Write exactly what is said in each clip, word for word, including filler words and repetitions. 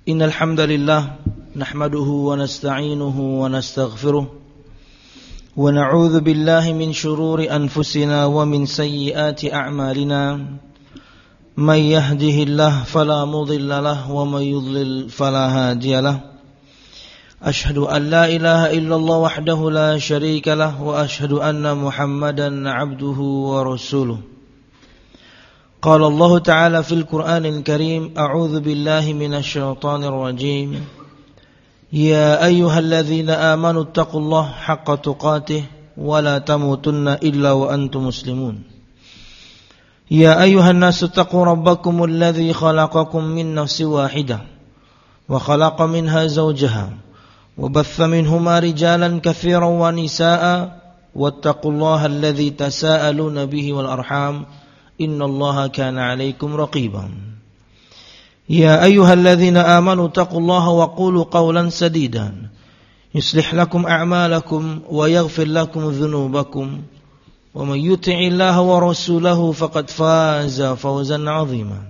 إن الحمد لله نحمده ونستعينه ونستغفره ونعوذ بالله من شرور أنفسنا ومن سيئات أعمالنا من يهده الله فلا مضل له ومن يضلل فلا هادي له أشهد أن لا إله إلا الله وحده لا شريك له وأشهد أن محمدا عبده ورسوله قال الله تعالى في القرآن الكريم أعوذ بالله من الشيطان الرجيم يا أيها الذين آمنوا اتقوا الله حق تقاته ولا تموتن إلا وأنتم مسلمون يا أيها الناس اتقوا ربكم الذي خلقكم من نفس واحدة وخلق منها زوجها وبث منهما رجالا كثيرا ونساء واتقوا الله الذي تساءلون به والأرحام إن الله كان عليكم رقيبا يا أيها الذين آمنوا اتقوا الله وقولوا قولا سديدا يصلح لكم أعمالكم ويغفر لكم ذنوبكم ومن يطع الله ورسوله فقد فاز فوزا عظيما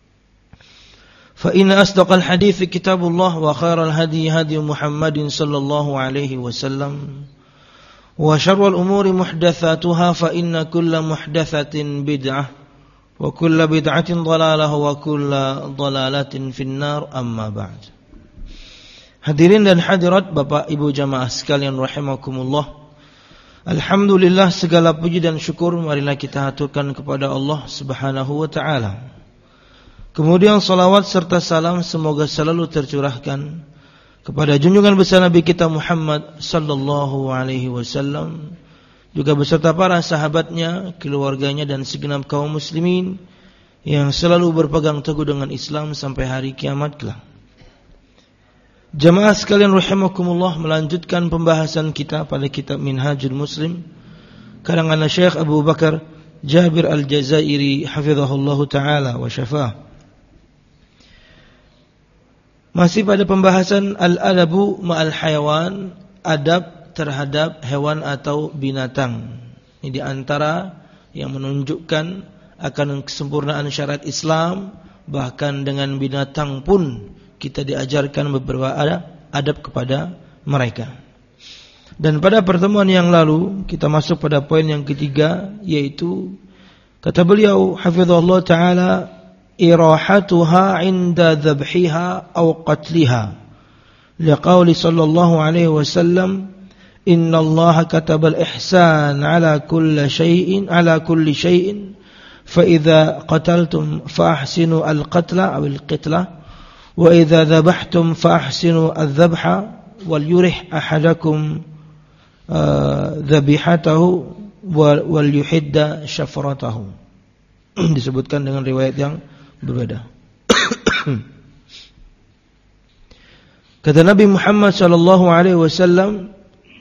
فإن أصدق الحديث كتاب الله وخير الهدي هدي محمد صلى الله عليه وسلم وشر الأمور محدثاتها فإن كل محدثة بدعة وكل بدعة ضلالة وكل ضلالة في النار أما بعد. Hadirin dan hadirat Bapak Ibu jamaah sekalian rahimakumullah. Alhamdulillah, segala puji dan syukur marilah kita haturkan kepada Allah Subhanahu wa taala. Kemudian salawat serta salam semoga selalu tercurahkan kepada junjungan besar Nabi kita Muhammad sallallahu alaihi wasallam, juga beserta para sahabatnya, keluarganya dan segenap kaum muslimin yang selalu berpegang teguh dengan Islam sampai hari kiamat kelak. Jamaah sekalian rahimakumullah, melanjutkan pembahasan kita pada kitab Minhajul Muslim karangan Syekh Abu Bakar Jabir Al-Jazairi hafizahullahu taala wa syafah. Masih pada pembahasan al-adabu ma'al hayawan, adab terhadap hewan atau binatang. Ini di antara yang menunjukkan akan kesempurnaan syariat Islam. Bahkan dengan binatang pun kita diajarkan beberapa adab, adab kepada mereka. Dan pada pertemuan yang lalu kita masuk pada poin yang ketiga, yaitu kata beliau hafizahullah ta'ala, irahatuha inda dhabhiha aw qatliha liqauli sallallahu alaihi wasallam innallaha katabal ihsan ala kulli shay'in ala kulli shay'in fa idza qataltum fa ahsinu al-qatla aw al-qitla wa idza dhabhtum fa ahsinu adh-dhabha wal yurih ahadakum dhabihatahu wal yuhidda syafratahu. Disebutkan dengan riwayat yang berbeda. Kata Nabi Muhammad sallallahu alaihi wasallam,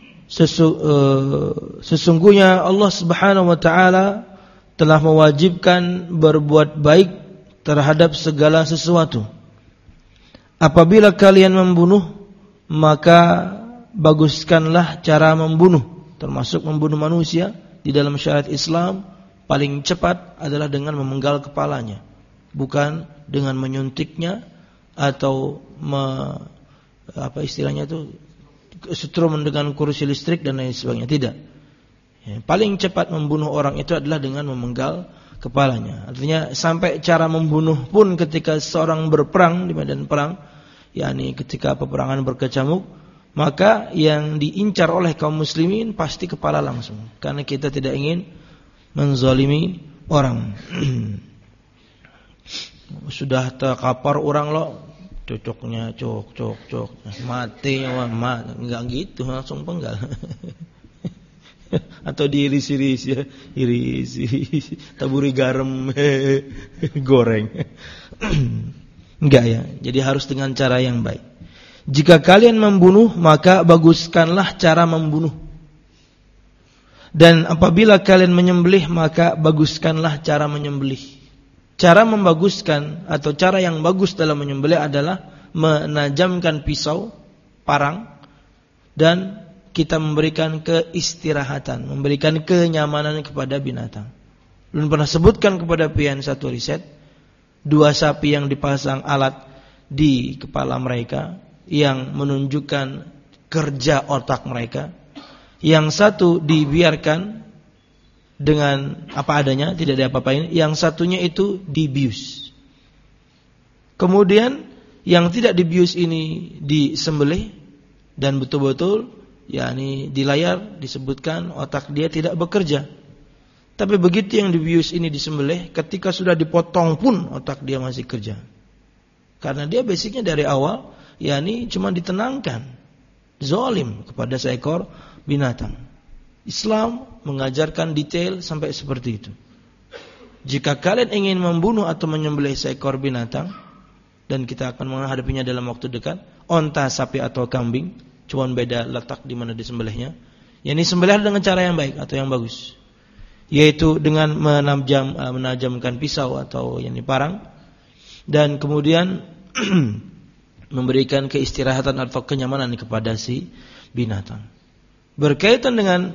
sesungguhnya Allah Subhanahu wa taala telah mewajibkan berbuat baik terhadap segala sesuatu. Apabila kalian membunuh, maka baguskanlah cara membunuh, termasuk membunuh manusia. Di dalam syariat Islam paling cepat adalah dengan memenggal kepalanya, bukan dengan menyuntiknya atau me, apa istilahnya itu setrum dengan kursi listrik dan lain sebagainya. Tidak. Ya, paling cepat membunuh orang itu adalah dengan memenggal kepalanya. Artinya sampai cara membunuh pun ketika seorang berperang di medan perang, yakni ketika peperangan berkecamuk, maka yang diincar oleh kaum muslimin pasti kepala langsung, karena kita tidak ingin menzalimi orang. Sudah terkapar orang lo, cocoknya cok cok cok mati wah mat, enggak gitu langsung penggal. Atau diiris-iris ya, iris, taburi garam, goreng. Enggak ya, jadi harus dengan cara yang baik. Jika kalian membunuh, maka baguskanlah cara membunuh. Dan apabila kalian menyembelih, maka baguskanlah cara menyembelih. Cara membaguskan atau cara yang bagus dalam menyembelih adalah menajamkan pisau, parang, dan kita memberikan keistirahatan, memberikan kenyamanan kepada binatang. Belum pernah sebutkan kepada pian satu riset, dua sapi yang dipasang alat di kepala mereka yang menunjukkan kerja otak mereka. Yang satu dibiarkan dengan apa adanya, tidak diapa-apain. Yang satunya itu dibius. Kemudian yang tidak dibius ini disembelih dan betul-betul yakni di layar disebutkan otak dia tidak bekerja. Tapi begitu yang dibius ini disembelih, ketika sudah dipotong pun otak dia masih kerja. Karena dia basicnya dari awal yakni cuma ditenangkan, zalim kepada seekor binatang. Islam mengajarkan detail sampai seperti itu. Jika kalian ingin membunuh atau menyembelih seekor binatang, dan kita akan menghadapinya dalam waktu dekat, onta, sapi atau kambing, cuma beda letak di mana disembelihnya. Yani sembelih dengan cara yang baik atau yang bagus, yaitu dengan menajam, menajamkan pisau atau yani parang, dan kemudian memberikan keistirahatan atau kenyamanan kepada si binatang. Berkaitan dengan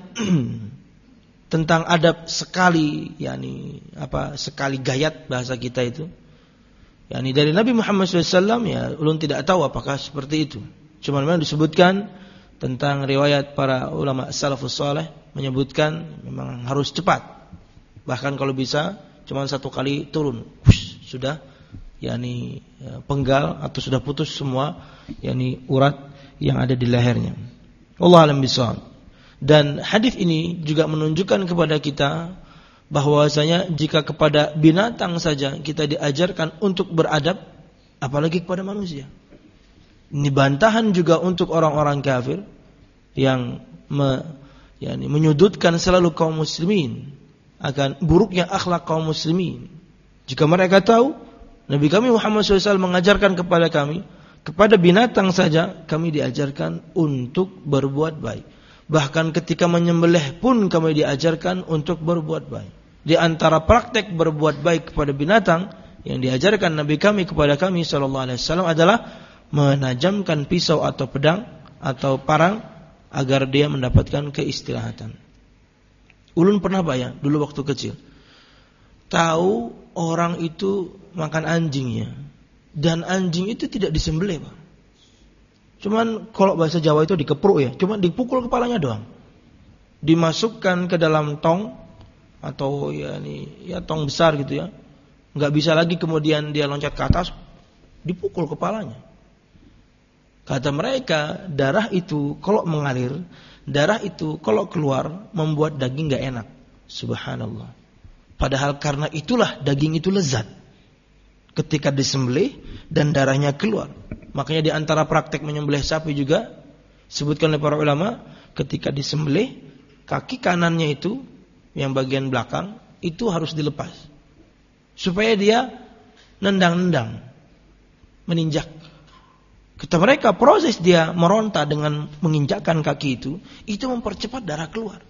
tentang adab sekali, yakni apa sekali gayat bahasa kita itu, yakni dari Nabi Muhammad shallallahu alaihi wasallam, ya ulun tidak tahu apakah seperti itu. Cuma memang disebutkan tentang riwayat para ulama salafus saleh menyebutkan memang harus cepat. Bahkan kalau bisa cuma satu kali turun, Hush, sudah yakni penggal atau sudah putus semua yakni urat yang ada di lehernya. Wallahu a'lam bishawab. Dan hadis ini juga menunjukkan kepada kita bahwasanya jika kepada binatang saja kita diajarkan untuk beradab, apalagi kepada manusia. Ini bantahan juga untuk orang-orang kafir yang me, yani menyudutkan selalu kaum muslimin akan buruknya akhlak kaum muslimin. Jika mereka tahu Nabi kami Muhammad shallallahu alaihi wasallam mengajarkan kepada kami, kepada binatang saja kami diajarkan untuk berbuat baik. Bahkan ketika menyembelih pun kami diajarkan untuk berbuat baik. Di antara praktek berbuat baik kepada binatang yang diajarkan Nabi kami kepada kami sallallahu alaihi wasallam adalah menajamkan pisau atau pedang atau parang agar dia mendapatkan keistirahatan. Ulun pernah bayang dulu waktu kecil, tahu orang itu makan anjingnya, dan anjing itu tidak disembelih, Pak. Cuman kalau bahasa Jawa itu dikepruk ya, cuman dipukul kepalanya doang. Dimasukkan ke dalam tong atau ya ini ya tong besar gitu ya. Enggak bisa lagi kemudian dia loncat ke atas, dipukul kepalanya. Kata mereka, darah itu kalau mengalir, darah itu kalau keluar membuat daging enggak enak. Subhanallah. Padahal karena itulah daging itu lezat ketika disembelih dan darahnya keluar. Makanya di antara praktek menyembelih sapi juga sebutkan oleh para ulama, ketika disembelih kaki kanannya itu yang bagian belakang itu harus dilepas supaya dia nendang-nendang, meninjak. Kata mereka proses dia meronta dengan menginjakkan kaki itu itu mempercepat darah keluar.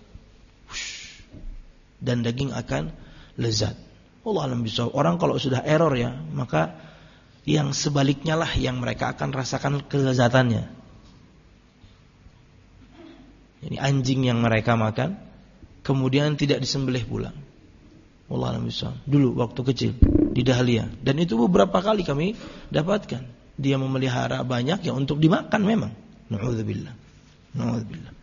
Dan daging akan lezat. Allah alam bisawab. Orang kalau sudah error ya, maka yang sebaliknya lah yang mereka akan rasakan kelezatannya. Ini anjing yang mereka makan kemudian tidak disembelih pula. Wallahu a'lam bishawab. Dulu waktu kecil di Dahlia, dan itu beberapa kali kami dapatkan. Dia memelihara banyak yang untuk dimakan memang. Na'udzubillah. Na'udzubillah.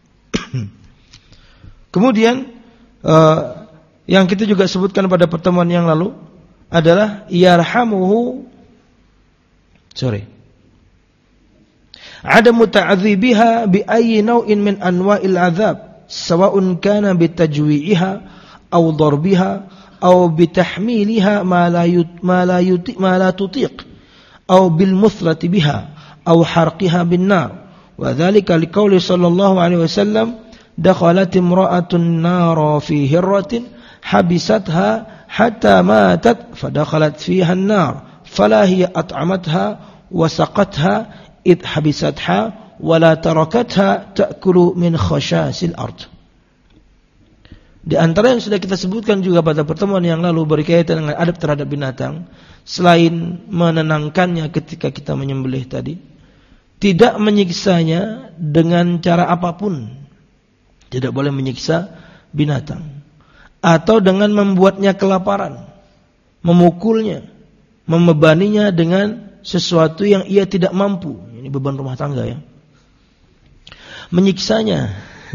Kemudian uh, yang kita juga sebutkan pada pertemuan yang lalu adalah yarhamuhu Sorry. Adamu ta'dzibiha bi ayyi naw'in min anwa'il 'adzab, sawa'un kana bi tajwi'iha aw darbiha aw bi tahmiliha ma la yut ma la yuti ma la tutiq aw bil muthlati biha aw harqiha bin nar. Wa dzalika liqauli sallallahu alaihi wasallam, dakhalat imra'atun nara fi hirratin habisatha hatta matat fadakhalat fiha an-nar fala hiya at'amatha wa saqatha id habisatha wa la tarakatha ta'kulu min khashasil ard. Di antara yang sudah kita sebutkan juga pada pertemuan yang lalu berkaitan dengan adab terhadap binatang, selain menenangkannya ketika kita menyembelih tadi, tidak menyiksanya dengan cara apapun. Tidak boleh menyiksa binatang atau dengan membuatnya kelaparan, memukulnya, membebaninya dengan sesuatu yang ia tidak mampu. Ini beban rumah tangga ya. Menyiksanya.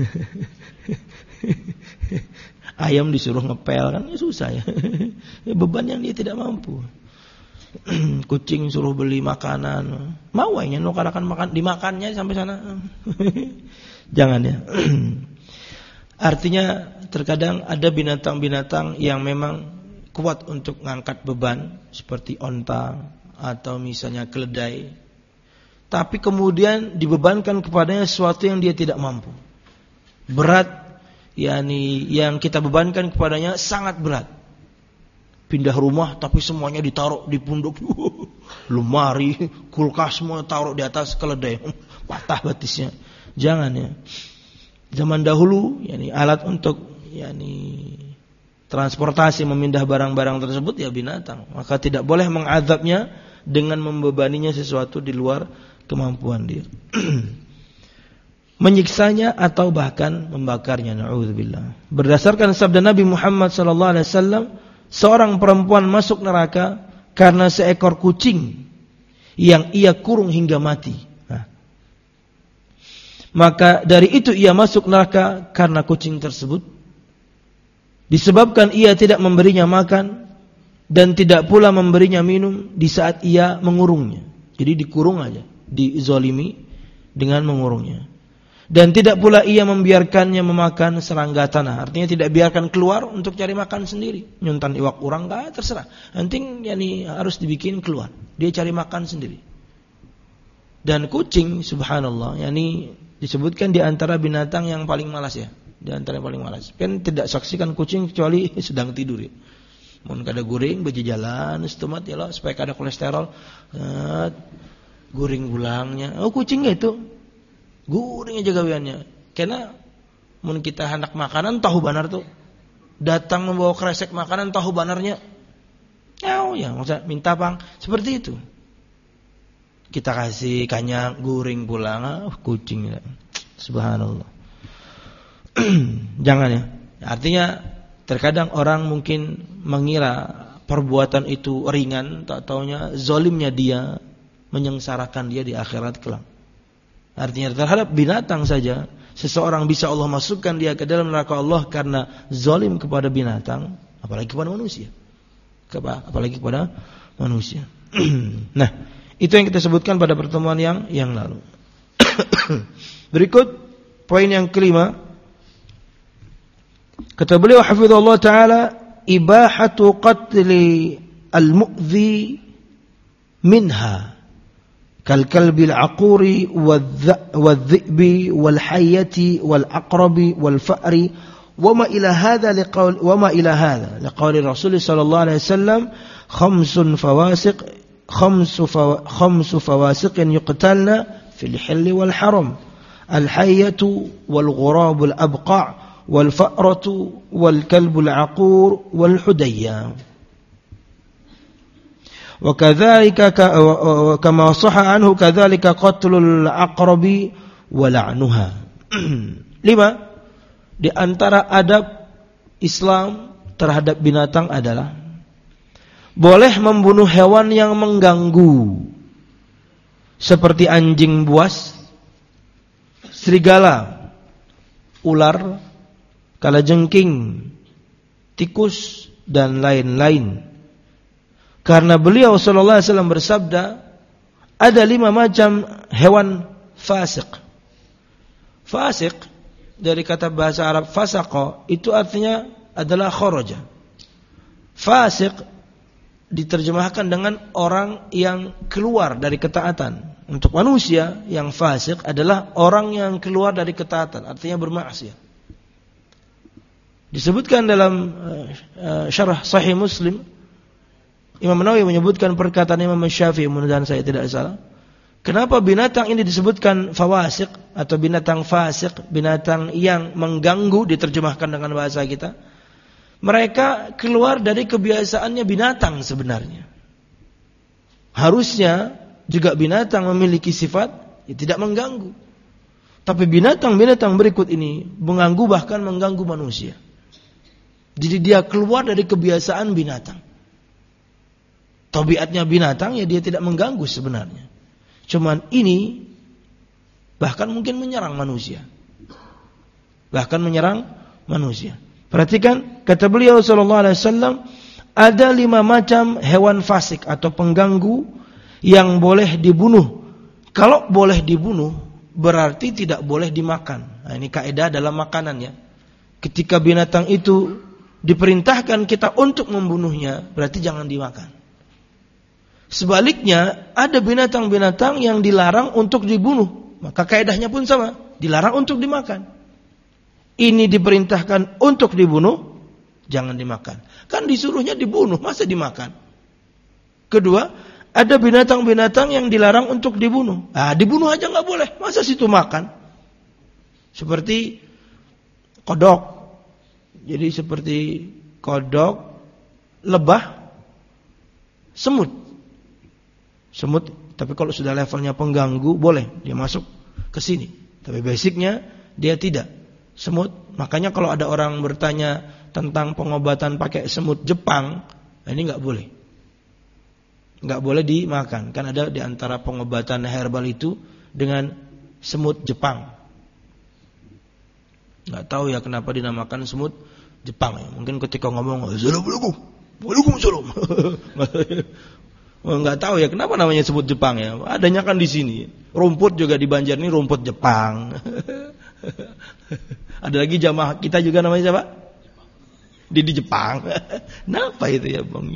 Ayam disuruh ngepel kan ya susah ya. Beban yang dia tidak mampu. Kucing suruh beli makanan. Mau aja nukarakan makan dimakannya sampai sana. Jangan ya. Artinya terkadang ada binatang-binatang yang memang kuat untuk mengangkat beban seperti onta atau misalnya keledai, tapi kemudian dibebankan kepadanya sesuatu yang dia tidak mampu. Berat, yakni yang kita bebankan kepadanya sangat berat. Pindah rumah tapi semuanya ditaruh di pundak. Lemari, kulkas semua taruh di atas keledai. Patah batisnya. Jangan ya. Zaman dahulu yakni alat untuk yakni transportasi memindah barang-barang tersebut ya binatang. Maka tidak boleh mengazabnya dengan membebaninya sesuatu di luar kemampuan dia. Menyiksanya atau bahkan membakarnya, na'udzubillah. Berdasarkan sabda Nabi Muhammad sallallahu alaihi wasallam, seorang perempuan masuk neraka karena seekor kucing yang ia kurung hingga mati. Nah. Maka dari itu ia masuk neraka karena kucing tersebut, disebabkan ia tidak memberinya makan dan tidak pula memberinya minum di saat ia mengurungnya. Jadi dikurung aja, dizalimi dengan mengurungnya. Dan tidak pula ia membiarkannya memakan serangga tanah. Artinya tidak biarkan keluar untuk cari makan sendiri. Nyuntan iwak urang enggak terserah. Penting yani harus dibikin keluar. Dia cari makan sendiri. Dan kucing subhanallah yani disebutkan di antara binatang yang paling malas ya. Di antara yang paling malas. Kan tidak saksikan kucing kecuali sedang tidur ya. Mun kada guring beje jalan setemat ya lo supaya kada kolesterol. Nah, guring bulangnya. Oh kucing itu. Guring aja gaweannya. Karena mun kita hendak makanan tahu banar tuh. Datang membawa kresek makanan tahu banarnya. Ya, ya, maksudnya minta bang seperti itu. Kita kasih kanyang guring pulang, ah, kucing ya. Subhanallah. Jangan ya. Artinya terkadang orang mungkin mengira perbuatan itu ringan, tak taunya zalimnya dia menyengsarakan dia di akhirat kelak. Artinya terhadap binatang saja seseorang bisa Allah masukkan dia ke dalam neraka Allah karena zalim kepada binatang, apalagi kepada manusia. Apalagi kepada manusia. Nah, itu yang kita sebutkan pada pertemuan yang yang lalu. Berikut poin yang kelima. Kata beliau hafizallahu taala, ibahatu qatli al-mu'dhi minha kal kalbil aquri wadh-dhi'bi wal hayyati wal aqrabi wal fa'ri wama ila hadha liqaul wama ila hadha liqauli Rasul sallallahu alaihi wasallam khamsun fawasiq khamsu khamsu fawasiqin yuqtalna fil hilli wal haram al hayyatu wal ghurab al abqa' والفأرة والكلب العقور والحدية وكذلك كما صح عنه كذلك قتل العقرب ولعنها. Lima, di antara adab Islam terhadap binatang adalah boleh membunuh hewan yang mengganggu seperti anjing buas, serigala, ular, kalajengking, tikus dan lain-lain. Karena beliau sallallahu alaihi wasallam bersabda, ada lima macam hewan fasik. Fasik dari kata bahasa Arab fasaqa itu artinya adalah kharaja. Fasik diterjemahkan dengan orang yang keluar dari ketaatan. Untuk manusia yang fasik adalah orang yang keluar dari ketaatan, artinya bermaksiat. Disebutkan dalam uh, uh, syarah Sahih Muslim, Imam Nawawi menyebutkan perkataan Imam Syafi'i, mudah-mudahan saya tidak salah. Kenapa binatang ini disebutkan fawasik atau binatang fasik, binatang yang mengganggu diterjemahkan dengan bahasa kita? Mereka keluar dari kebiasaannya binatang sebenarnya. Harusnya juga binatang memiliki sifat ya, tidak mengganggu. Tapi binatang-binatang berikut ini mengganggu, bahkan mengganggu manusia. Jadi dia keluar dari kebiasaan binatang. tabiatnya binatang ya dia tidak mengganggu sebenarnya. Cuman ini bahkan mungkin menyerang manusia. Bahkan menyerang manusia. Perhatikan kata beliau sallallahu alaihi wasallam, ada lima macam hewan fasik atau pengganggu yang boleh dibunuh. Kalau boleh dibunuh berarti tidak boleh dimakan. Nah, ini kaidah dalam makanan ya. Ketika binatang itu diperintahkan kita untuk membunuhnya, berarti jangan dimakan. Sebaliknya, ada binatang-binatang yang dilarang untuk dibunuh. Maka kaidahnya pun sama, dilarang untuk dimakan. Ini diperintahkan untuk dibunuh, jangan dimakan. Kan disuruhnya dibunuh, masa dimakan? Kedua, ada binatang-binatang yang dilarang untuk dibunuh. Ah, dibunuh aja nggak boleh, masa situ makan? Seperti kodok. Jadi seperti kodok, lebah, semut. Semut, tapi kalau sudah levelnya pengganggu, boleh dia masuk ke sini. Tapi basicnya dia tidak. Semut, makanya kalau ada orang bertanya tentang pengobatan pakai semut Jepang, ini nggak boleh. Nggak boleh dimakan. Kan ada di antara pengobatan herbal itu dengan semut Jepang. Nggak tahu ya kenapa dinamakan semut Jepang ya. Mungkin ketika ngomong Assalamualaikum, Waalaikumsalam. Nggak tahu ya kenapa namanya semut Jepang ya. Adanya kan di sini. Rumput juga di Banjar ini rumput Jepang. Ada lagi jamaah kita juga namanya siapa? Di di Jepang. Kenapa itu ya Bang?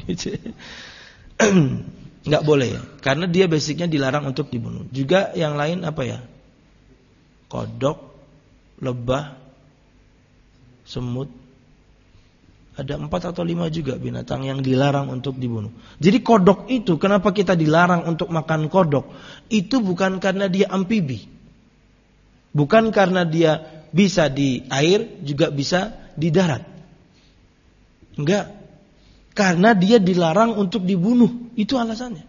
Nggak boleh ya. Karena dia basicnya dilarang untuk dibunuh. Juga yang lain apa ya? Kodok, lebah, semut. Ada empat atau lima juga binatang yang dilarang untuk dibunuh. Jadi kodok itu, kenapa kita dilarang untuk makan kodok? Itu bukan karena dia amfibi. Bukan karena dia bisa di air, juga bisa di darat. Enggak. Karena dia dilarang untuk dibunuh. Itu alasannya.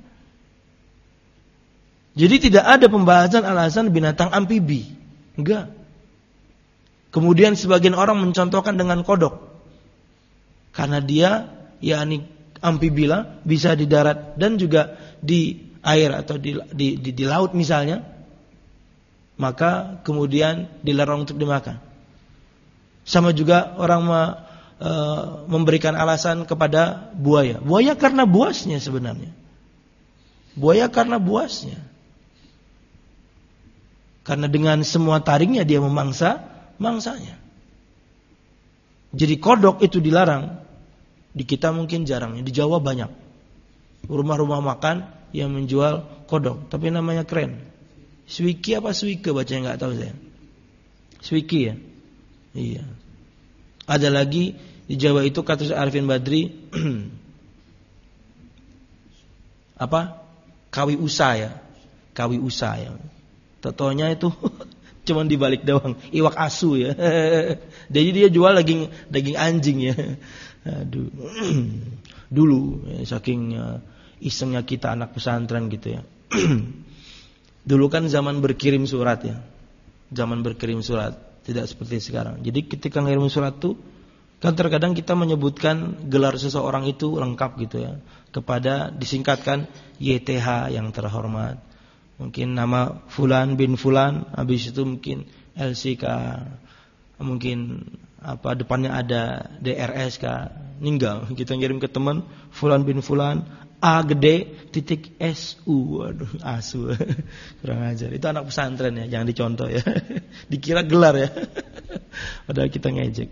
Jadi tidak ada pembahasan alasan binatang amfibi. Enggak. Kemudian sebagian orang mencontohkan dengan kodok. Karena dia yakni amfibila bisa di darat dan juga di air atau di, di, di, di laut misalnya, maka kemudian dilarang untuk dimakan. Sama juga orang me, e, memberikan alasan kepada buaya. Buaya karena buasnya sebenarnya. Buaya karena buasnya. Karena dengan semua taringnya dia memangsa mangsanya. Jadi kodok itu dilarang. Di kita mungkin jarang, di Jawa banyak. Rumah-rumah makan yang menjual kodok, tapi namanya keren. Swiki apa swike bacanya nggak tahu saya. Swiki ya. Iya. Ada lagi di Jawa itu kata Arifin Badri apa? Kawi usa ya. Kawi usa ya. Totonya itu cuman dibalik doang, iwak asu ya. Jadi dia jual daging daging anjing ya. Aduh. Dulu ya, saking uh, isengnya kita anak pesantren gitu ya. Dulu kan zaman berkirim surat ya. Zaman berkirim surat, tidak seperti sekarang. Jadi ketika ngirim surat tuh kan terkadang kita menyebutkan gelar seseorang itu lengkap gitu ya. Kepada disingkatkan Y T H yang terhormat. Mungkin nama Fulan bin Fulan, habis itu mungkin L C K, mungkin apa depannya ada D R S K, ninggal kita ngirim ke teman Fulan bin Fulan A gede titik S U, waduh asu kurang ajar. Itu anak pesantren ya, jangan dicontoh ya. Dikira gelar ya, padahal kita ngejek.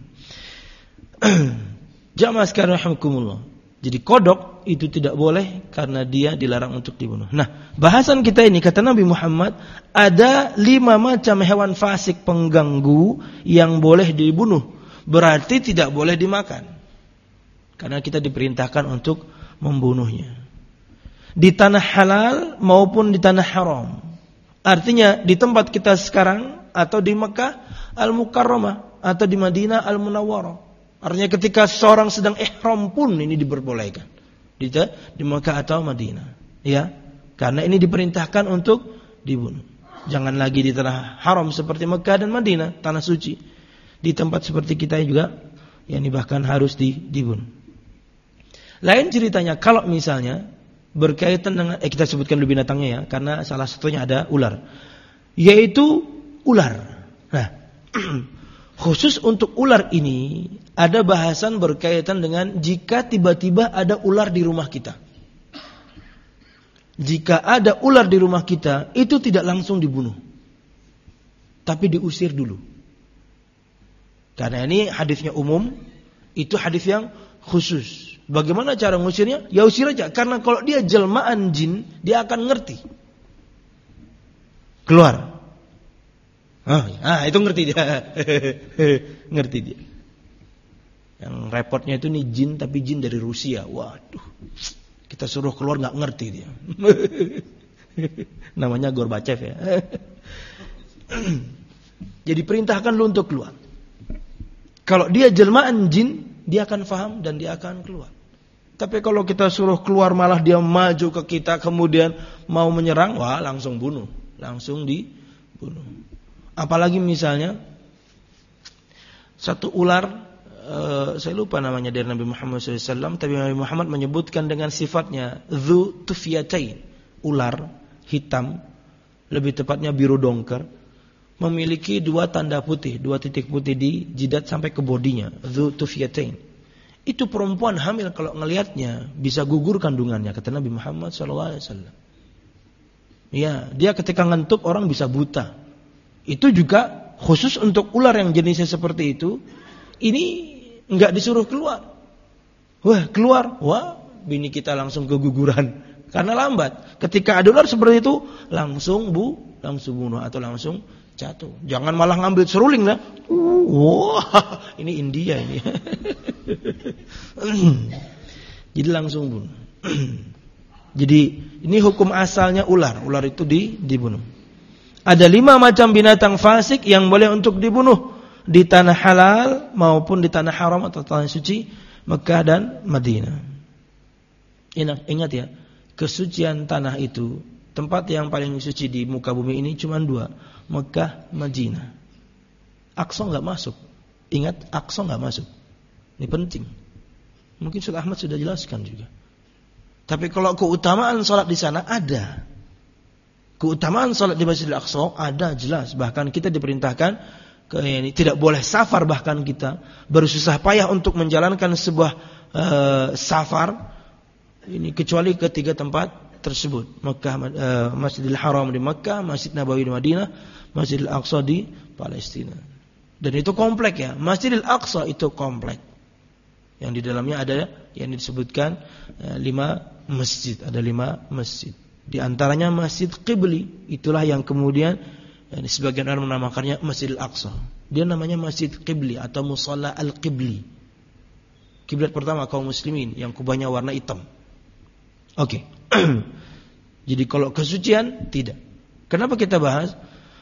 Jamaah sekalian rahimakumullah. Jadi kodok itu tidak boleh karena dia dilarang untuk dibunuh. Nah, bahasan kita ini kata Nabi Muhammad ada lima macam hewan fasik pengganggu yang boleh dibunuh. Berarti tidak boleh dimakan. Karena kita diperintahkan untuk membunuhnya. Di tanah halal maupun di tanah haram. Artinya di tempat kita sekarang atau di Mekah Al-Mukarramah atau di Madinah Al-Munawwarah. Artinya ketika seorang sedang ihram pun ini diperbolehkan. Di, di Mekah atau Madinah. Ya. Karena ini diperintahkan untuk dibunuh. Jangan lagi di tanah haram seperti Mekah dan Madinah, tanah suci. Di tempat seperti kita juga, yang bahkan harus di, dibunuh. Lain ceritanya kalau misalnya berkaitan dengan eh kita sebutkan dulu binatangnya ya, karena salah satunya ada ular. Yaitu ular. Nah, khusus untuk ular ini ada bahasan berkaitan dengan jika tiba-tiba ada ular di rumah kita. Jika ada ular di rumah kita, itu tidak langsung dibunuh, tapi diusir dulu. Karena ini hadisnya umum, itu hadis yang khusus. Bagaimana cara ngusirnya? Ya usir aja. Karena kalau dia jelmaan jin, dia akan ngerti. Keluar. Ah, ah itu ngerti dia. Ngerti dia. Yang repotnya itu nih jin, tapi jin dari Rusia. Waduh. Kita suruh keluar nggak ngerti dia. Namanya Gorbachev ya. Jadi perintahkan lu untuk keluar. Kalau dia jelmaan jin, dia akan faham dan dia akan keluar. Tapi kalau kita suruh keluar malah dia maju ke kita kemudian mau menyerang, wah langsung bunuh, langsung dibunuh. Apalagi misalnya satu ular. Uh, saya lupa namanya dari Nabi Muhammad shallallahu alaihi wasallam, tapi Nabi Muhammad menyebutkan dengan sifatnya dzu tufyatain, ular hitam, lebih tepatnya biru dongker, memiliki dua tanda putih, dua titik putih di jidat sampai ke bodinya, dzu tufyatain. Itu perempuan hamil kalau ngelihatnya bisa gugur kandungannya, kata Nabi Muhammad shallallahu alaihi wasallam. Ya, dia ketika ngantuk orang bisa buta. Itu juga khusus untuk ular yang jenisnya seperti itu. Ini enggak disuruh keluar. Wah, keluar. Wah, bini kita langsung keguguran. Karena lambat. Ketika ada ular seperti itu, langsung bu, langsung bunuh atau langsung jatuh. Jangan malah ngambil seruling lah. Wah, ini India ini. Jadi langsung bunuh. Jadi ini hukum asalnya ular. Ular itu di, dibunuh. Ada lima macam binatang fasik yang boleh untuk dibunuh di tanah halal maupun di tanah haram atau tanah suci Mekah dan Madinah. Ingat, ingat ya, kesucian tanah itu, tempat yang paling suci di muka bumi ini cuma dua, Mekah, Madinah. Aqsa enggak masuk. Ingat, Aqsa enggak masuk. Ini penting. Mungkin Ustaz Ahmad sudah jelaskan juga. Tapi kalau keutamaan salat di sana ada. Keutamaan salat di Masjidil Aqsa ada jelas, bahkan kita diperintahkan ini tidak boleh safar, bahkan kita bersusah payah untuk menjalankan sebuah uh, safar ini kecuali ketiga tempat tersebut, Mekah, uh, Masjidil Haram di Mekah, Masjid Nabawi di Madinah, Masjidil Aqsa di Palestina. Dan itu komplek ya, Masjidil Aqsa itu komplek yang di dalamnya ada yang disebutkan uh, lima masjid, ada lima masjid. Di antaranya Masjid Qibli, itulah yang kemudian yani sebagian orang menamakannya Masjidil Aqsa. Dia namanya Masjid Qibli atau Musalla Al-Qibli. Kiblat pertama kaum muslimin yang kubahnya warna hitam. Oke. Okay. Jadi kalau kesucian tidak. Kenapa kita bahas?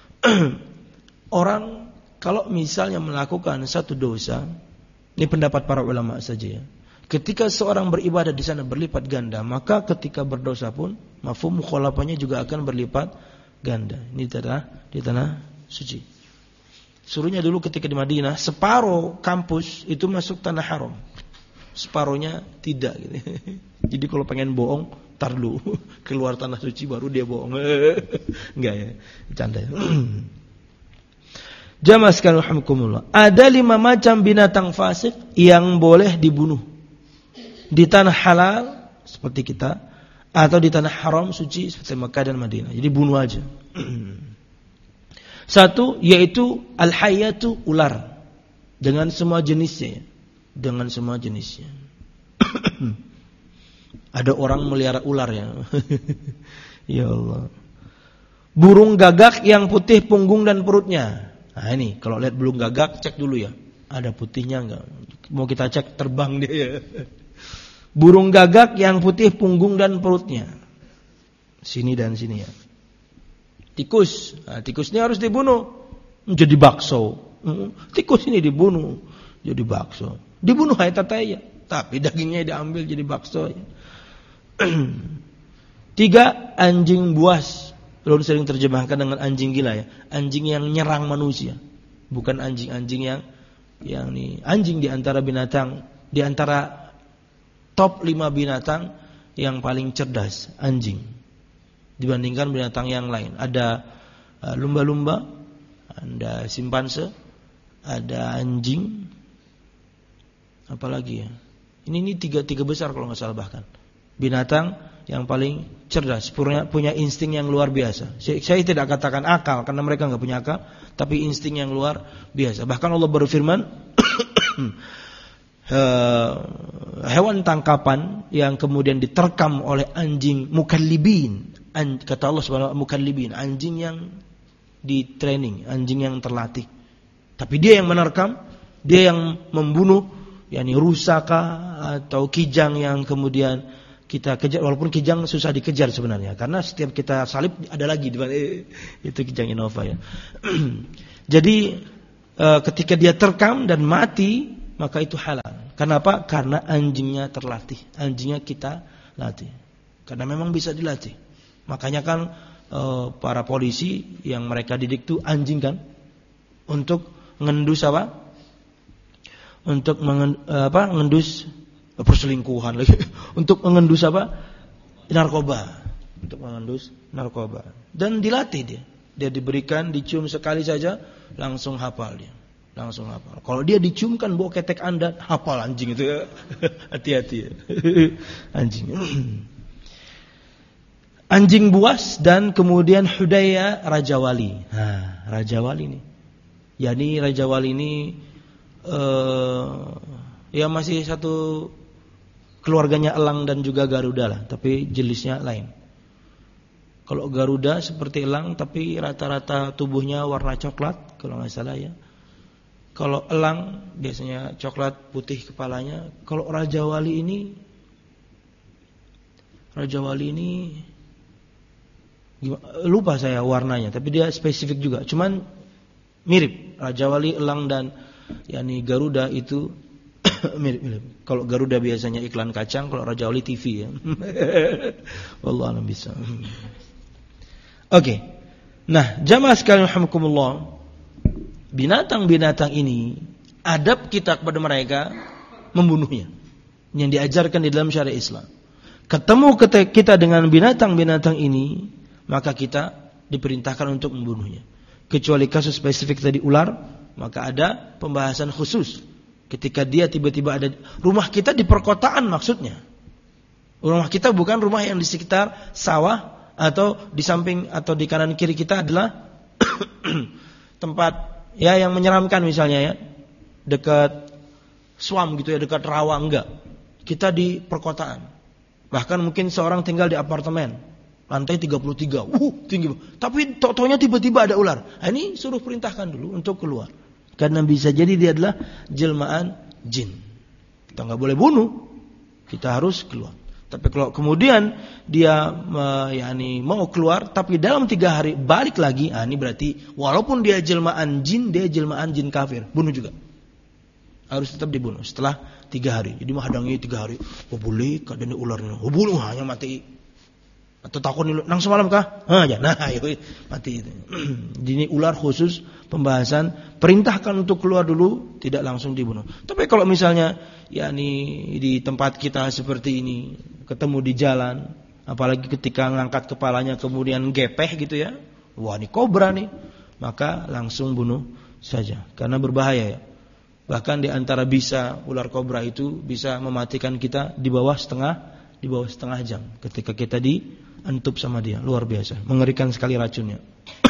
Orang kalau misalnya melakukan satu dosa, ini pendapat para ulama saja ya. Ketika seorang beribadah di sana berlipat ganda, maka ketika berdosa pun mafhum mukhalafahnya juga akan berlipat ganda. Ini tanah di tanah suci. Suruhnya dulu ketika di Madinah, separuh kampus itu masuk tanah haram, separuhnya tidak. Gitu. Jadi kalau pengen bohong, tar dulu keluar tanah suci baru dia bohong. Enggak ya, bercanda. Jamaah sekalian rahimakumullah. Ada lima macam binatang fasik yang boleh dibunuh di tanah halal seperti kita, atau di tanah haram suci seperti Mekah dan Madinah. Jadi bunuh aja. Satu yaitu al-hayatu, ular dengan semua jenisnya, dengan semua jenisnya. Ada orang melihara ular ya. Ya Allah. Burung gagak yang putih punggung dan perutnya. Nah ini kalau lihat burung gagak cek dulu ya, ada putihnya enggak? Mau kita cek terbang dia ya. Burung gagak yang putih punggung dan perutnya. Sini dan sini ya. Tikus. Nah, tikus ini harus dibunuh. Jadi bakso. Tikus ini dibunuh. Jadi bakso. Dibunuh hai tataya. Tapi dagingnya diambil jadi bakso. Tiga, anjing buas. Lalu sering terjemahkan dengan anjing gila ya. Anjing yang nyerang manusia. Bukan anjing-anjing yang yang nih anjing di antara binatang, di antara top lima binatang yang paling cerdas, anjing, dibandingkan binatang yang lain. Ada uh, lumba-lumba, ada simpanse, ada anjing, apalagi ya. Ini ini tiga tiga besar kalau nggak salah bahkan. Binatang yang paling cerdas, punya, punya insting yang luar biasa. Saya, saya tidak katakan akal karena mereka nggak punya akal, tapi insting yang luar biasa. Bahkan Allah berfirman, hewan tangkapan yang kemudian diterkam oleh anjing mukallibin, An, kata Allah subhanahu wa ta'ala mukallibin, anjing yang di training, anjing yang terlatih. Tapi dia yang menerkam, dia yang membunuh, yakni rusa atau kijang yang kemudian kita kejar, walaupun kijang susah dikejar sebenarnya karena setiap kita salib ada lagi eh, itu kijang Innova ya. Jadi eh, ketika dia terkam dan mati maka itu halal. Kenapa? Karena anjingnya terlatih, anjingnya kita latih. Karena memang bisa dilatih. Makanya kan eh, para polisi yang mereka didik itu anjing kan untuk mengendus apa? Untuk mengen, apa? Mengendus perselingkuhan lagi untuk mengendus apa? Narkoba, untuk mengendus narkoba. Dan dilatih dia. Dia diberikan dicium sekali saja langsung hafal dia. Langsung hafal. Kalau dia diciumkan bau ketek Anda, hafal anjing itu ya. Hati-hati ya. Anjing. Anjing buas dan kemudian Hudaya Raja Wali. Nah, Raja Wali ini. Yani Raja Wali ini uh, ya masih satu keluarganya elang dan juga Garuda lah, tapi jenisnya lain. Kalau Garuda seperti elang, tapi rata-rata tubuhnya warna coklat, kalau nggak salah ya. Kalau elang biasanya coklat putih kepalanya. Kalau Raja Wali ini, Raja Wali ini lupa saya warnanya, tapi dia spesifik juga. Cuman mirip Raja Wali, elang dan yakni Garuda itu mirip-mirip. Kalau Garuda biasanya iklan kacang, kalau Raja Wali T V ya. Wallahu a'lam bisa. Oke. Okay. Nah, jamaah sekalian rahimakumullah, binatang-binatang ini adab kita kepada mereka membunuhnya. Yang diajarkan di dalam syariat Islam. Ketemu kita dengan binatang-binatang ini, maka kita diperintahkan untuk membunuhnya. Kecuali kasus spesifik tadi ular, maka ada pembahasan khusus. Ketika dia tiba-tiba ada, rumah kita di perkotaan maksudnya. Rumah kita bukan rumah yang di sekitar sawah atau di samping atau di kanan kiri kita adalah tempat ya yang menyeramkan misalnya ya. Dekat swamp gitu ya, dekat rawa, enggak. Kita di perkotaan. Bahkan mungkin seorang tinggal di apartemen, lantai tiga puluh tiga. Uh, tinggi. Tapi tok-toknya tiba-tiba ada ular. Nah, ini suruh perintahkan dulu untuk keluar. Karena bisa jadi dia adalah jelmaan jin. Kita nggak boleh bunuh, kita harus keluar. Tapi kalau kemudian dia uh, yakni mau keluar, tapi dalam tiga hari balik lagi, ah ini berarti walaupun dia jelmaan jin, dia jelmaan jin kafir, bunuh juga. Harus tetap dibunuh setelah tiga hari. Jadi menghadangi tiga hari, oh boleh, kadang ularnya, oh bunuh hanya mati. Atau takut nih, nang semalam kah? Hah, ya, nah, yuk, mati itu. Ini ular khusus pembahasan perintahkan untuk keluar dulu, tidak langsung dibunuh. Tapi kalau misalnya, yakni di tempat kita seperti ini, ketemu di jalan, apalagi ketika ngangkat kepalanya kemudian gepeh gitu ya, wah ini kobra nih, maka langsung bunuh saja, karena berbahaya ya. Bahkan di antara bisa ular kobra itu bisa mematikan kita di bawah setengah, di bawah setengah jam ketika kita di antup sama dia, luar biasa, mengerikan sekali racunnya.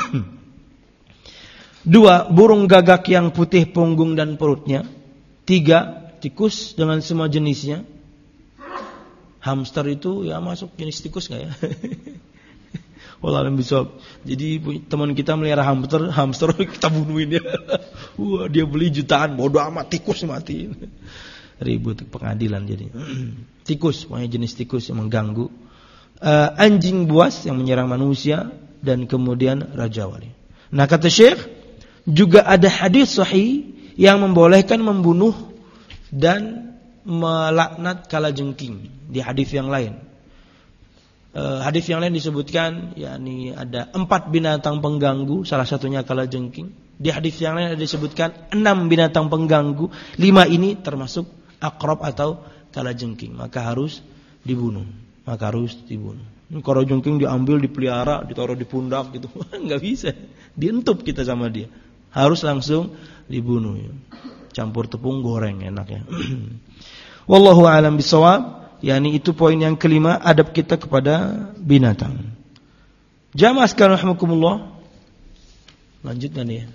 Dua, burung gagak yang putih punggung dan perutnya. Tiga, tikus dengan semua jenisnya. Hamster itu ya masuk jenis tikus nggak ya? Wallah alam bisawab. Jadi teman kita melihara hamster, hamster kita bunuhin dia. Wah dia beli jutaan, bodoh amat, tikus mati. Ribut pengadilan jadi. Tikus, pokoknya jenis tikus yang mengganggu. Uh, anjing buas yang menyerang manusia dan kemudian Raja Wali. Nah kata Syekh, juga ada hadis sahih yang membolehkan membunuh dan melaknat kalajengking di hadis yang lain. Uh, hadis yang lain disebutkan, yakni ada empat binatang pengganggu, salah satunya kalajengking. Di hadis yang lain ada disebutkan enam binatang pengganggu, lima ini termasuk akrab atau kalajengking, maka harus dibunuh. Maka harus dibunuh. Kalajengking diambil, dipelihara, ditaruh di pundak gitu. Enggak bisa. Dientup kita sama dia. Harus langsung dibunuh. Campur tepung goreng enaknya. Wallahu a'lam bishawab. Yani itu poin yang kelima, adab kita kepada binatang. Jamaah sekalian rahimakumullah. Lanjut kan ya?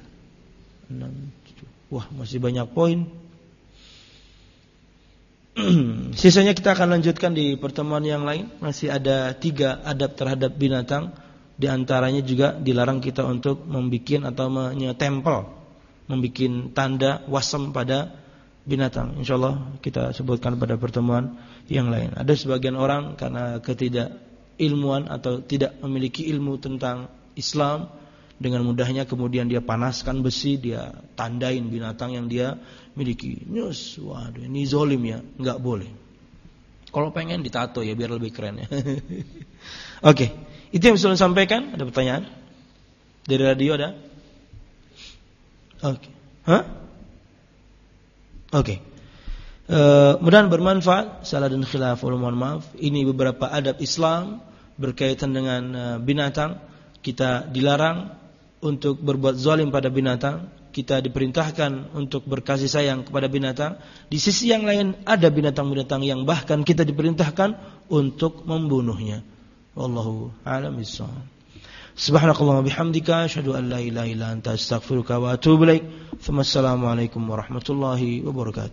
Wah, masih banyak poin. Sisanya kita akan lanjutkan di pertemuan yang lain. Masih ada tiga adab terhadap binatang. Di antaranya juga dilarang kita untuk membikin atau menyetempel, membikin tanda wasem pada binatang. InsyaAllah kita sebutkan pada pertemuan yang lain. Ada sebagian orang karena ketidakilmuan atau tidak memiliki ilmu tentang Islam, dengan mudahnya kemudian dia panaskan besi, dia tandain binatang yang dia miliki. Nyus, waduh ini zolim ya, nggak boleh. Kalau pengen ditato ya biar lebih keren ya. Oke, itu yang bisa saya sampaikan. Ada pertanyaan dari radio ada? Oke, hah? Oke. Uh, mudah-mudahan bermanfaat. Salah dan khilaf, mohon maaf. Ini beberapa adab Islam berkaitan dengan uh, binatang. Kita dilarang untuk berbuat zalim pada binatang. Kita diperintahkan untuk berkasih sayang kepada binatang. Di sisi yang lain ada binatang-binatang yang bahkan kita diperintahkan untuk membunuhnya. Wallahu a'lam bishawab. Subhanakallahumma bihamdika asyhadu an la ilaha illa anta astaghfiruka wa atubu ilaik. Assalamualaikum warahmatullahi wabarakatuh.